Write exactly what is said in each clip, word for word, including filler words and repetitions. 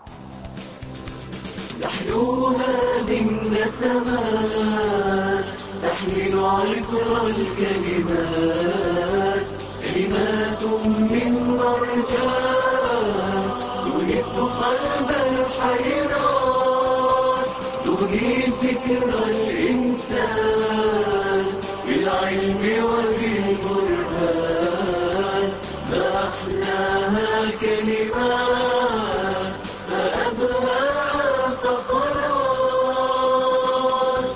نحلوها بالنسمات تحمل عطر الكلمات، كلمات من مرجان تونس قلب الحيران، تغني فكر الإنسان بالعلم وبالبرهان. ما أحلاها كلمات، ما أبهاها فقرات.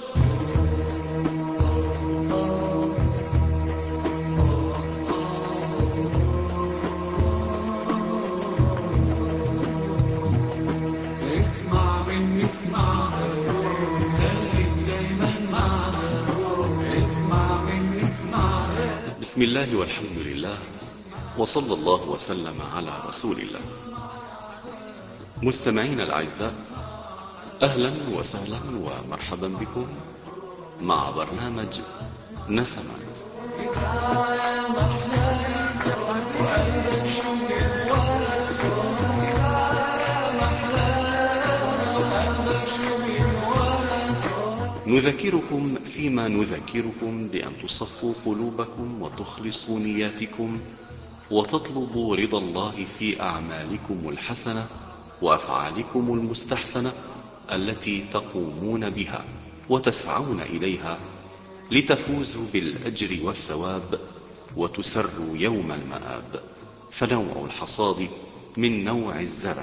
اسمع مني اسمعها، خليك دايما معها. اسمع مني اسمعها. بسم الله والحمد لله، وصلى الله وسلم على رسول الله. مستمعين الأعزاء، أهلا وسهلا ومرحبا بكم مع برنامج نسمات. نذكركم فيما نذكركم بأن تصفوا قلوبكم وتخلصوا نياتكم وتطلبوا رضا الله في أعمالكم الحسنة وأفعالكم المستحسنة التي تقومون بها وتسعون إليها لتفوزوا بالأجر والثواب وتسروا يوم المآب. فنوع الحصاد من نوع الزرع.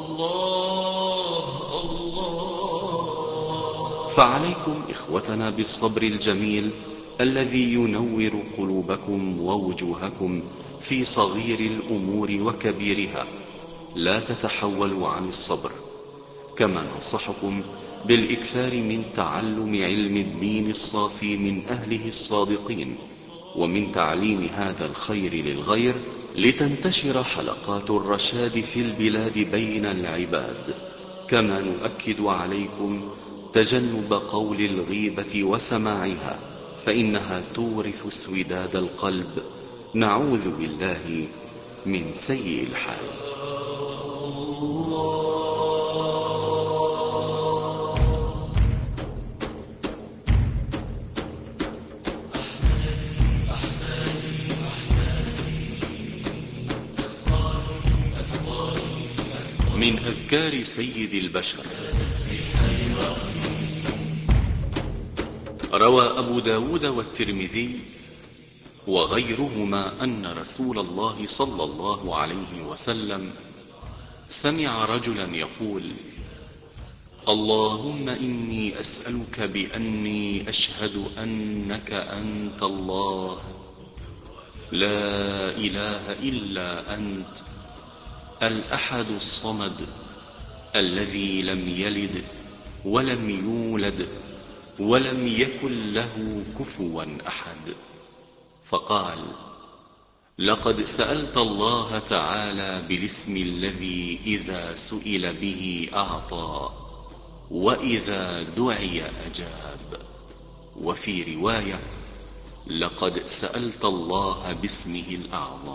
الله الله. فعليكم إخوتنا بالصبر الجميل الذي ينور قلوبكم ووجوهكم في صغير الأمور وكبيرها. لا تتحولوا عن الصبر. كما ننصحكم بالإكثار من تعلم علم الدين الصافي من أهله الصادقين، ومن تعليم هذا الخير للغير، لتنتشر حلقات الرشاد في البلاد بين العباد. كما نؤكد عليكم تجنب قول الغيبة وسماعها، فإنها تورث اسوداد القلب. نعوذ بالله من سيء الحال. من أذكار سيد البشر. روى أبو داود والترمذي وغيرهما أن رسول الله صلى الله عليه وسلم سمع رجلا يقول: اللهم إني أسألك بأني أشهد أنك أنت الله لا إله إلا أنت الأحد الصمد الذي لم يلد ولم يولد ولم يكن له كفوا أحد. فقال: لقد سألت الله تعالى بالاسم الذي إذا سئل به أعطى وإذا دعي أجاب. وفي رواية: لقد سألت الله باسمه الأعظم.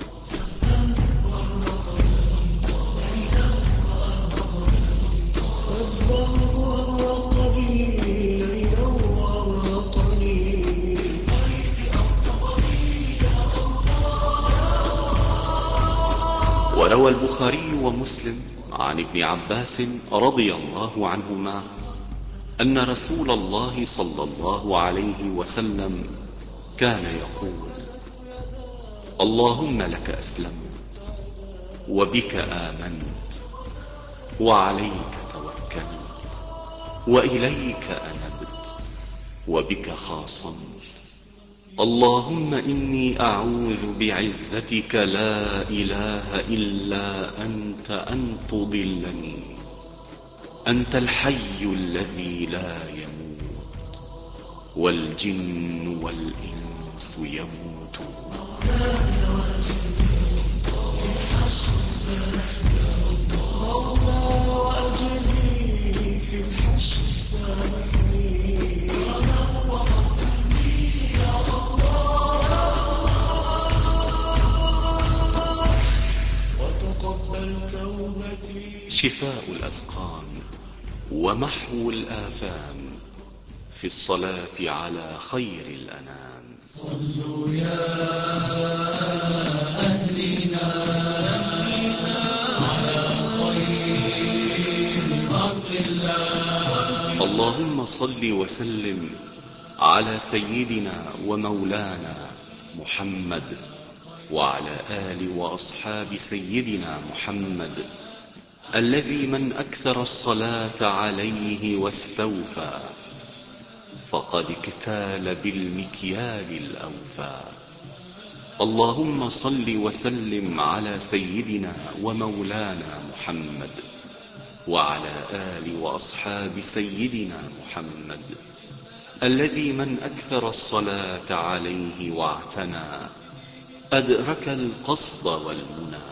وروى البخاري ومسلم عن ابن عباس رضي الله عنهما أن رسول الله صلى الله عليه وسلم كان يقول: اللهم لك أسلمت وبك آمنت وعليك توكلت وإليك أنبت وبك خاصمت. اللهم إني أعوذ بعزتك لا إله إلا أنت أن تضلني. أنت الحي الذي لا يموت والجن والإنس يموتون. وتقبل توبة شفاء الأسقام ومحو الآثام في الصلاة على خير الأنام. صلوا يا أهلنا على خير خلق الله. اللهم صل وسلم على سيدنا ومولانا محمد وعلى آل وأصحاب سيدنا محمد الذي من أكثر الصلاة عليه واستوفى فقد اكتال بالمكيال الأوفى. اللهم صل وسلم على سيدنا ومولانا محمد وعلى آل وأصحاب سيدنا محمد الذي من أكثر الصلاة عليه واعتنى أدرك القصد والمنى.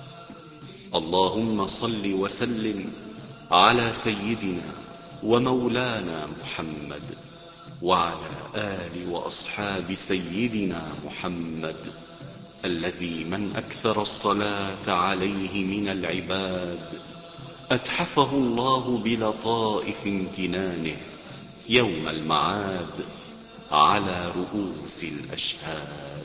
اللهم صل وسلم على سيدنا ومولانا محمد وعلى آل وأصحاب سيدنا محمد الذي من أكثر الصلاة عليه من العباد أتحفه الله بلطائف امتنانه يوم المعاد على رؤوس الأشهاد.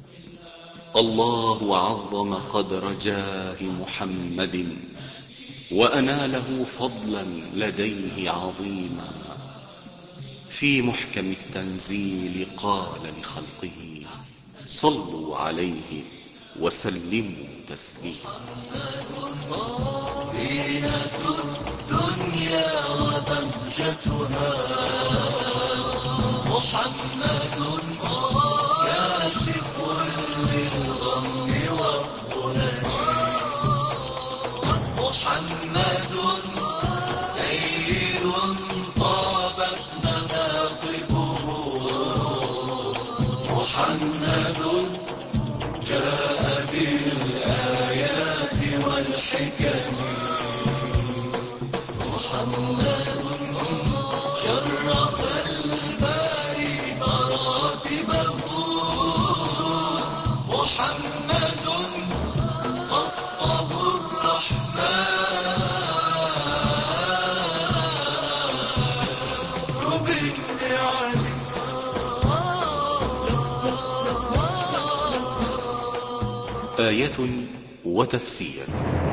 الله عظم قدر جاه محمد وأناله فضلا لديه عظيما. في محكم التنزيل قال لخلقه صلوا عليه وسلموا تسليما. زينة الدنيا وبهجتها محمد كاشف للغم والظلم. محمد سيد طابت مناقبه. محمد جاء بالآيات والحكم. محمد شرف الباري مراتبه. محمد خصه الرحمن بالنعم. آية وتفسير.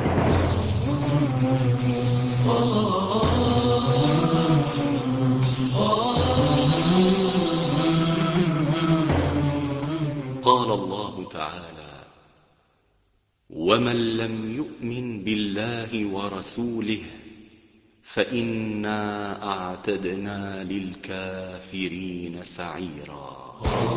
قال الله تعالى: ومن لم يؤمن بالله ورسوله فإنا أعتدنا للكافرين سعيرا.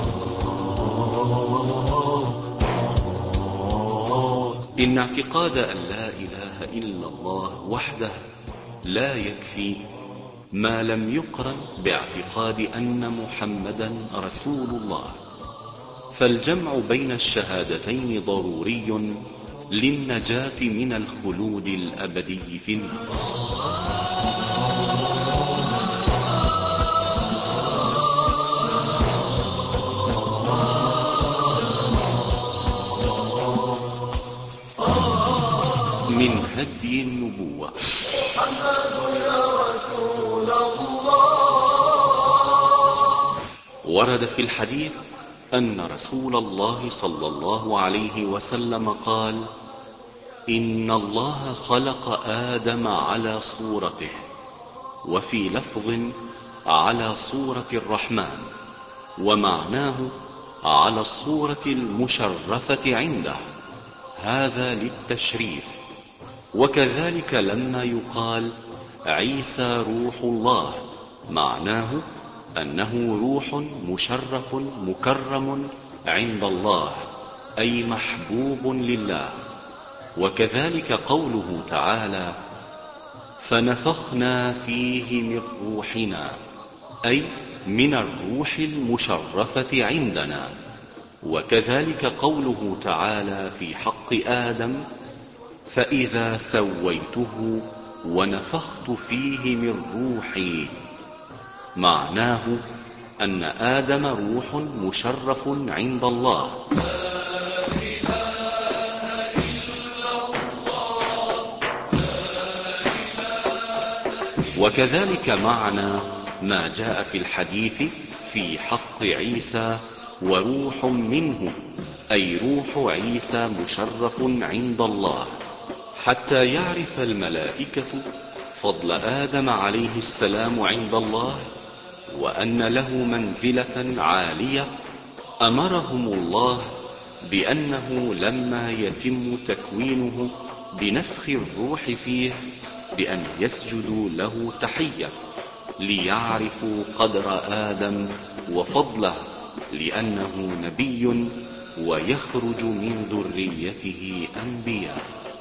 إن اعتقاد أن لا إله إلا الله وحده لا يكفي ما لم يقرن باعتقاد أن محمدا رسول الله، فالجمع بين الشهادتين ضروري للنجاة من الخلود الأبدي في النار. من هدي النبوة محمد يا رسول الله. ورد في الحديث أن رسول الله صلى الله عليه وسلم قال: إن الله خلق آدم على صورته، وفي لفظ على صورة الرحمن، ومعناه على الصورة المشرفة عنده، هذا للتشريف. وكذلك لما يقال عيسى روح الله، معناه أنه روح مشرف مكرم عند الله، أي محبوب لله. وكذلك قوله تعالى: فنفخنا فيه من روحنا، أي من الروح المشرفة عندنا. وكذلك قوله تعالى في حق آدم: فإذا سويته ونفخت فيه من روحي، معناه أن آدم روح مشرف عند الله. لا إله إلا الله وكذلك معنى ما جاء في الحديث في حق عيسى وروح منه، أي روح عيسى مشرف عند الله، حتى يعرف الملائكة فضل آدم عليه السلام عند الله، وأن له منزلة عالية. أمرهم الله بأنه لما يتم تكوينه بنفخ الروح فيه بأن يسجدوا له تحية، ليعرفوا قدر آدم وفضله، لأنه نبي ويخرج من ذريته أنبياء.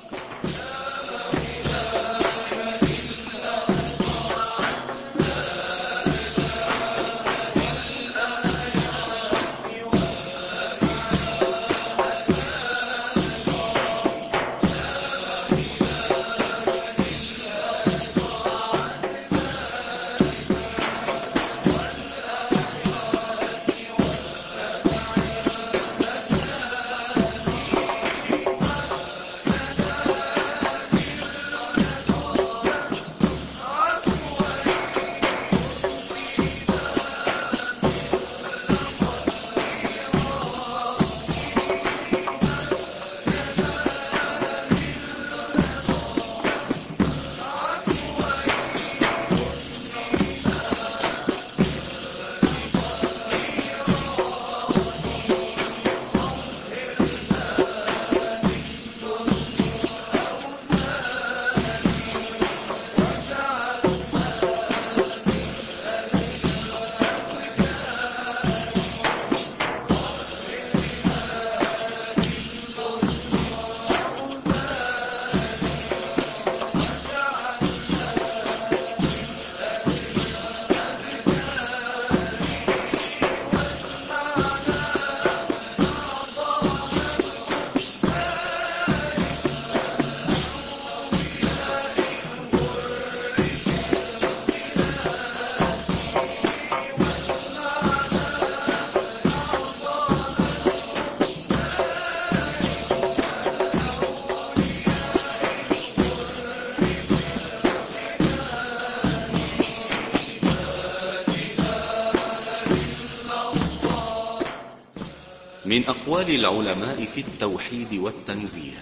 من أقوال العلماء في التوحيد والتنزيه: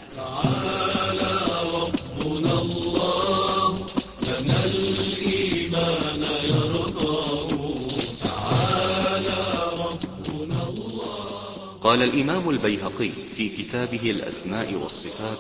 تعالى ربنا الله لنا الإيمان يرضاه. تعالى ربنا الله. قال الإمام البيهقي في كتابه الأسماء والصفات: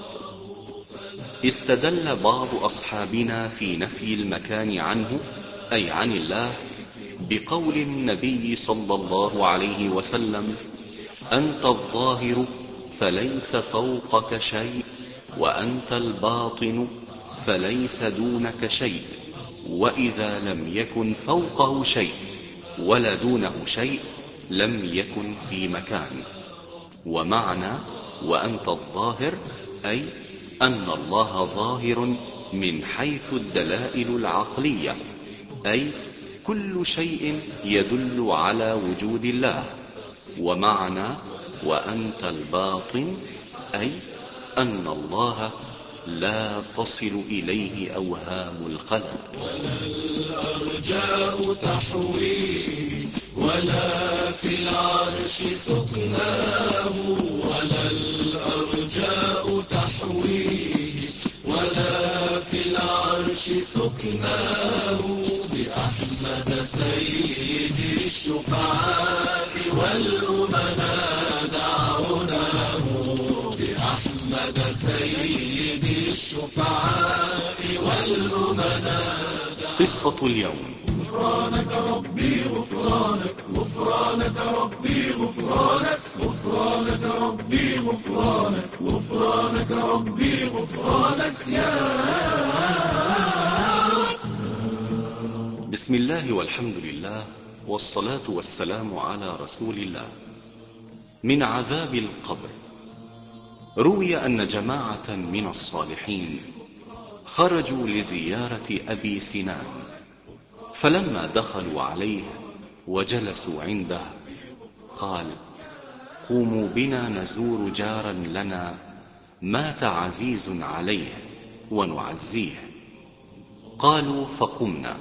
استدل بعض أصحابنا في نفي المكان عنه، أي عن الله، بقول النبي صلى الله عليه وسلم: أنت الظاهر فليس فوقك شيء، وأنت الباطن فليس دونك شيء، وإذا لم يكن فوقه شيء ولا دونه شيء لم يكن في مكان. ومعنى وأنت الظاهر أي أن الله ظاهر من حيث الدلائل العقلية، أي كل شيء يدل على وجود الله. ومعنى وأنت الباطن أي أن الله لا تصل إليه أوهام الخلق. ولا الأرجاء تحويه ولا في العرش سكناه. ولا الأرجاء تحويه ولا في العرش سكناه. بأحمد سيد الشفعاء والأمناء دعوناه. بأحمد سيد الشفعاء والأمناء. قصة اليوم: غفرانك ربي غفرانك غفرانك ربي غفرانك غفرانك ربي غفرانك غفرانك ربي غفرانك يا رب. بسم الله والحمد لله والصلاة والسلام على رسول الله. من عذاب القبر: روي أن جماعة من الصالحين خرجوا لزيارة أبي سنان، فلما دخلوا عليه وجلسوا عنده قال: قوموا بنا نزور جارا لنا مات عزيز عليه ونعزيه. قالوا فقمنا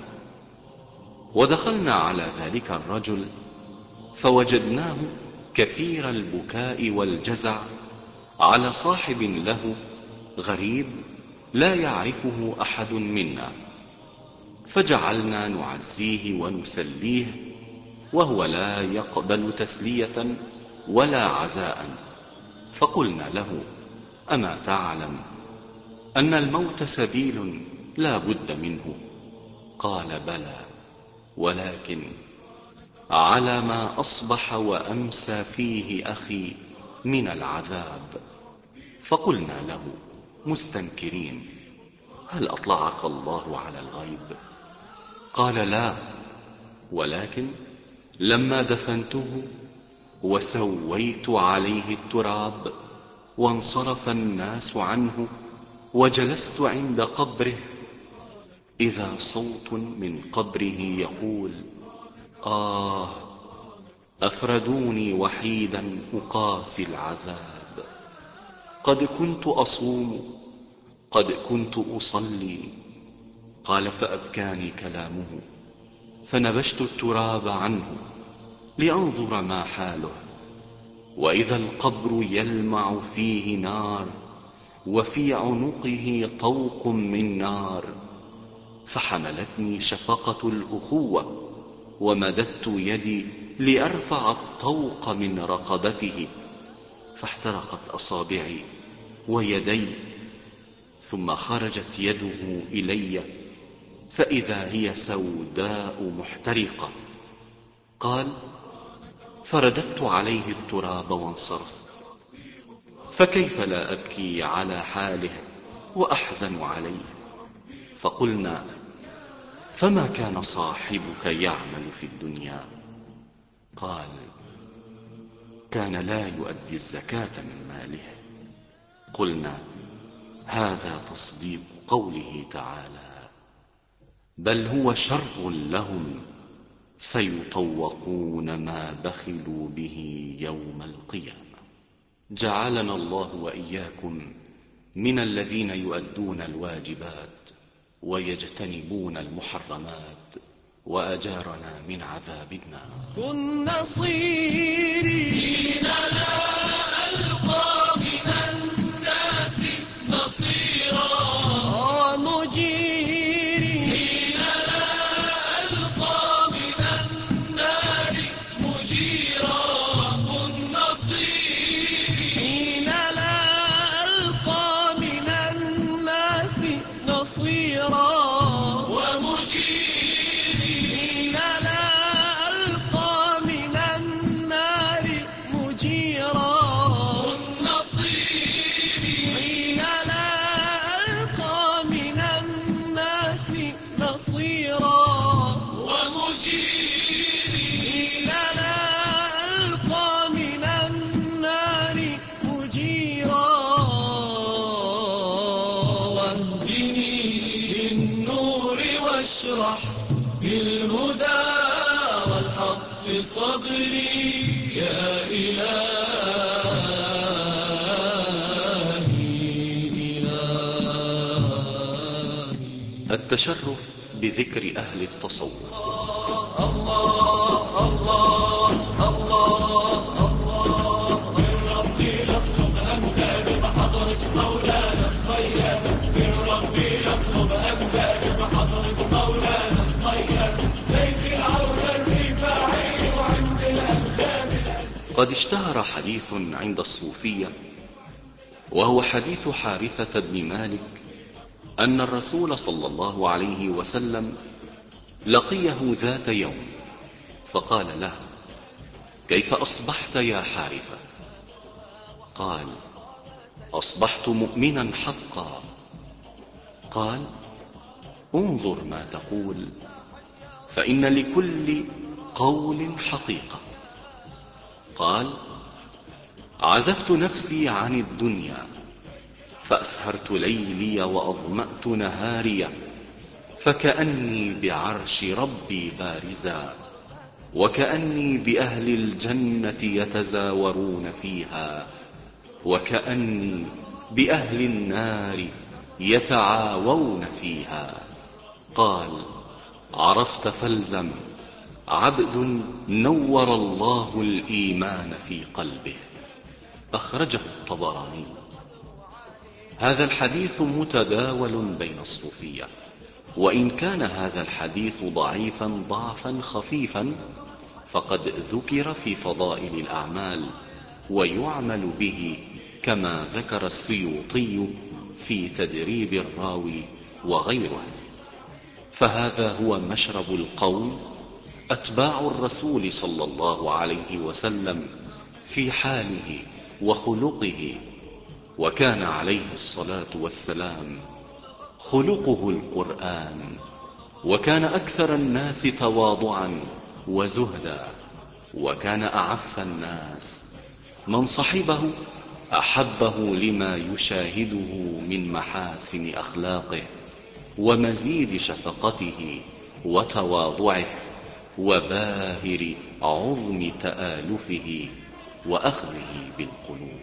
ودخلنا على ذلك الرجل فوجدناه كثير البكاء والجزع على صاحب له غريب لا يعرفه أحد منا، فجعلنا نعزيه ونسليه وهو لا يقبل تسلية ولا عزاء. فقلنا له: أما تعلم أن الموت سبيل لا بد منه؟ قال: بلى، ولكن على ما أصبح وأمسى فيه أخي من العذاب. فقلنا له مستنكرين: هل أطلعك الله على الغيب؟ قال: لا، ولكن لما دفنته وسويت عليه التراب وانصرف الناس عنه وجلست عند قبره، إذا صوت من قبره يقول: آه، أفردوني وحيدا أقاسي العذاب، قد كنت أصوم، قد كنت أصلي. قال: فأبكاني كلامه، فنبشت التراب عنه لأنظر ما حاله، وإذا القبر يلمع فيه نار وفي عنقه طوق من نار، فحملتني شفقة الأخوة ومددت يدي لأرفع الطوق من رقبته، فاحترقت أصابعي ويدي، ثم خرجت يده إلي فإذا هي سوداء محترقة. قال: فرددت عليه التراب وانصرف، فكيف لا أبكي على حاله وأحزن عليه؟ فقلنا: فما كان صاحبك يعمل في الدنيا؟ قال: كان لا يؤدي الزكاة من ماله. قلنا: هذا تصديق قوله تعالى: بل هو شر لهم سيطوقون ما بخلوا به يوم القيامة. جعلنا الله وإياكم من الذين يؤدون الواجبات ويجتنبون المحرمات، وأجارنا من عذاب النار. كن نصيري حين لا ألقى من الناس نصيرا، ومجيري حين لا ألقى من النار مجيرا. كن نصيري حين لا ألقى من الناس نصيرا، ومجيري حين لا ألقى من النار مجيرا. كن نصيري حين لا ألقى من الناس نصيرا، ومجيري حين لا ألقى من النار مجيرا. واهدني بالنور واشرح بالهدى والحق صدري يا إلهي إلهي. التشرف بذكر أهل التصوف. قد اشتهر حديث عند الصوفية، وهو حديث حارثة بن مالك، أن الرسول صلى الله عليه وسلم لقيه ذات يوم فقال له: كيف أصبحت يا حارثة؟ قال: أصبحت مؤمنا حقا. قال: انظر ما تقول، فإن لكل قول حقيقة. قال: عزفت نفسي عن الدنيا، فأسهرت ليلي وأظمأت نهاري، فكأني بعرش ربي بارزا، وكأني بأهل الجنة يتزاورون فيها، وكأني بأهل النار يتعاوون فيها. قال: عرفت فالزم، عبد نور الله الإيمان في قلبه. أخرجه الطبراني. هذا الحديث متداول بين الصوفية، وإن كان هذا الحديث ضعيفا ضعفا خفيفا، فقد ذكر في فضائل الأعمال ويعمل به، كما ذكر السيوطي في تدريب الراوي وغيره. فهذا هو مشرب القوم أتباع الرسول صلى الله عليه وسلم في حاله وخلقه. وكان عليه الصلاة والسلام خلقه القرآن، وكان أكثر الناس تواضعا وزهدا، وكان أعف الناس. من صحبه أحبه لما يشاهده من محاسن أخلاقه ومزيد شفقته وتواضعه وباهر عظم تآلفه وأخذه بالقلوب.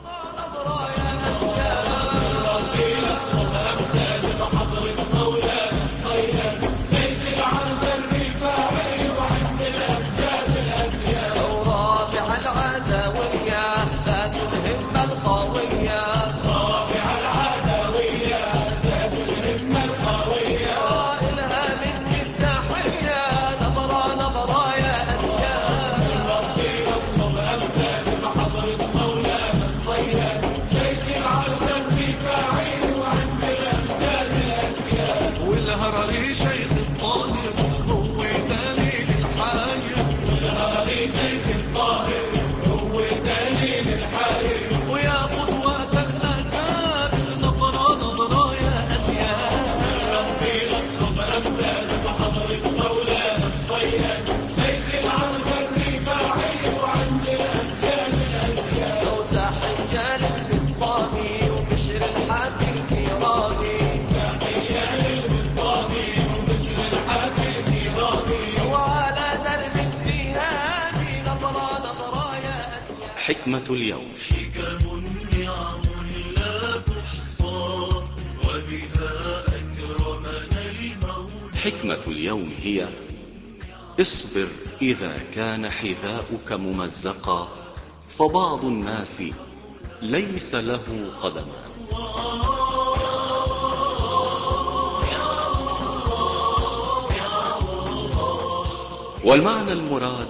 والهرري شيخ الطاهر هو دليل الحاير، والهرري شيخ الطاهر هو دليل الحاير، ويا قدوة الأكابر نظرة نظرة يا أسياد. ربي اطلب أمثال بحضرة مولانا الصياد، شيخ العرش الرفاعي وعند الأمثال الأزياد. لو تحية للبسطامي وبشر الحافي الكرامي، حكمة اليوم. حكم نعم لا تحصى وبها أكرمنا المولى. حكمة اليوم هي: اصبر إذا كان حذاؤك ممزقا، فبعض الناس ليس له قدمان. والمعنى المراد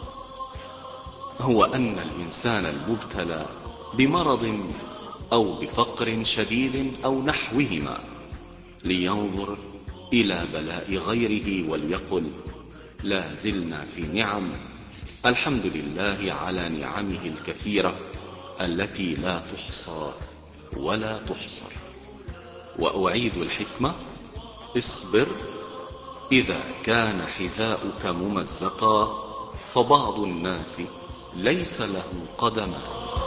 هو أن الإنسان المبتلى بمرض أو بفقر شديد أو نحوهما لينظر إلى بلاء غيره وليقل: لا زلنا في نعم، الحمد لله على نعمه الكثيرة التي لا تحصى ولا تحصر. وأعيد الحكمة: اصبر إذا كان حذاؤك ممزقا، فبعض الناس ليس له قدمان.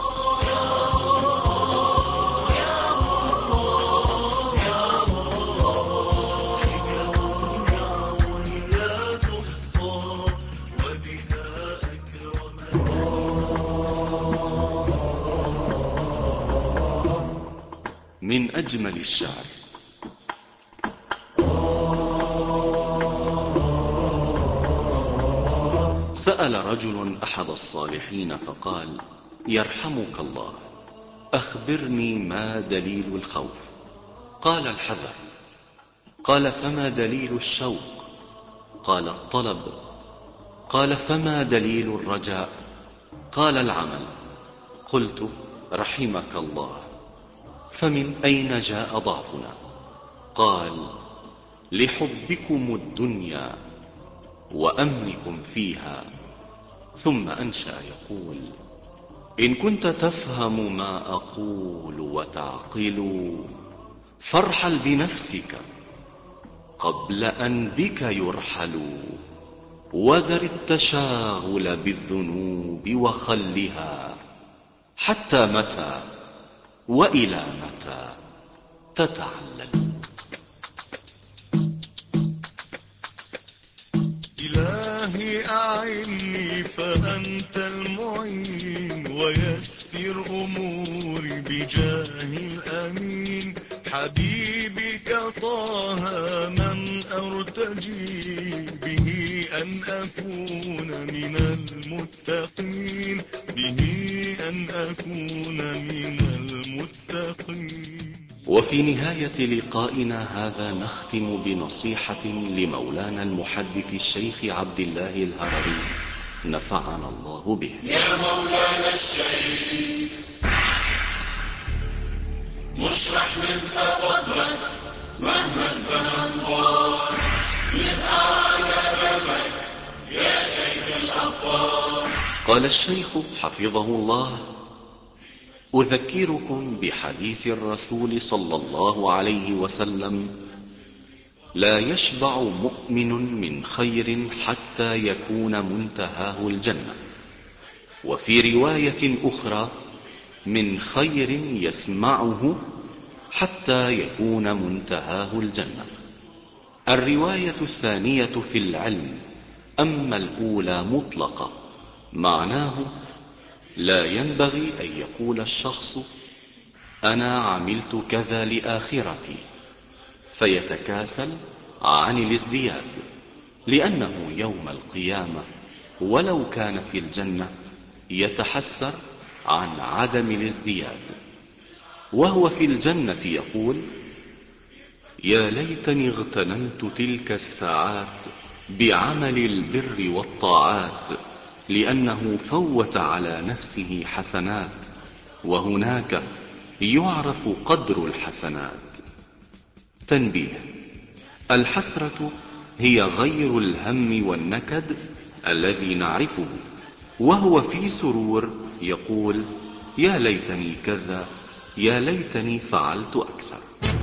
من أجمل الشعر: سأل رجل أحد الصالحين فقال: يرحمك الله، أخبرني ما دليل الخوف؟ قال: الحذر. قال: فما دليل الشوق؟ قال: الطلب. قال: فما دليل الرجاء؟ قال: العمل. قلت: رحمك الله، فمن أين جاء ضعفنا؟ قال: لحبكم الدنيا وأمنكم فيها. ثم أنشأ يقول: إن كنت تفهم ما أقول وتعقل، فارحل بنفسك قبل أن بك يرحل، وذر التشاغل بالذنوب وخلها، حتى متى وإلى متى تتعلل. إلهي أعني فأنت المعين، ويسر أموري بجاه الأمين. حبيبك طه من أرتجي به أن أكون من المتقين به أن أكون من المتقين. وفي نهاية لقائنا هذا نختم بنصيحة لمولانا المحدث الشيخ عبد الله الهروي نفعنا الله به. يا مولانا الشيخ مش رح ننسى فضلك مهما الزمن طال، يبقى على دربك يا شيخ الأبطال. قال الشيخ حفظه الله: أذكركم بحديث الرسول صلى الله عليه وسلم: لا يشبع مؤمن من خير حتى يكون منتهاه الجنة. وفي رواية أخرى: من خير يسمعه حتى يكون منتهاه الجنة. الرواية الثانية في العلم، أما الأولى مطلقة، معناه لا ينبغي أن يقول الشخص أنا عملت كذا لآخرتي فيتكاسل عن الازدياد، لأنه يوم القيامة ولو كان في الجنة يتحسر عن عدم الازدياد، وهو في الجنة يقول: يا ليتني اغتنمت تلك الساعات بعمل البر والطاعات، لأنه فوت على نفسه حسنات، وهناك يعرف قدر الحسنات. تنبيه: الحسرة هي غير الهم والنكد الذي نعرفه، وهو في سرور يقول: يا ليتني كذا، يا ليتني فعلت أكثر.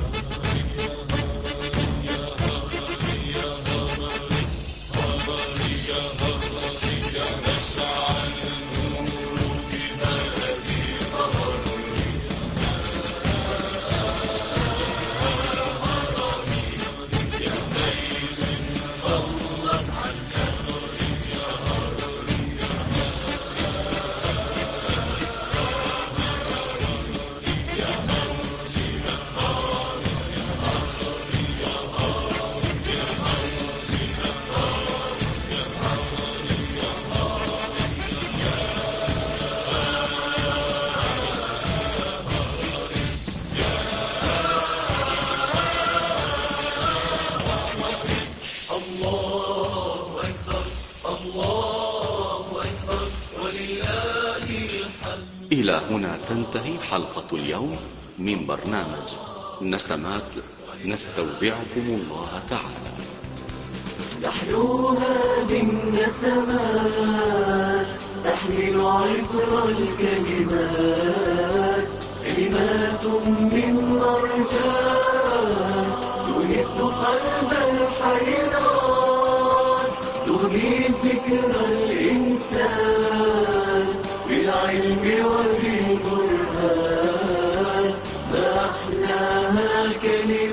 إلى هنا تنتهي حلقة اليوم من برنامج نسمات، نستودعكم الله تعالى. تحلو هذه النسمات تحمل عطر الكلمات، كلمات من مرجان تونس قلب الحيران، تغني فكر الإنسان بالعلم وبالقرآن. ما أحلاها كلمات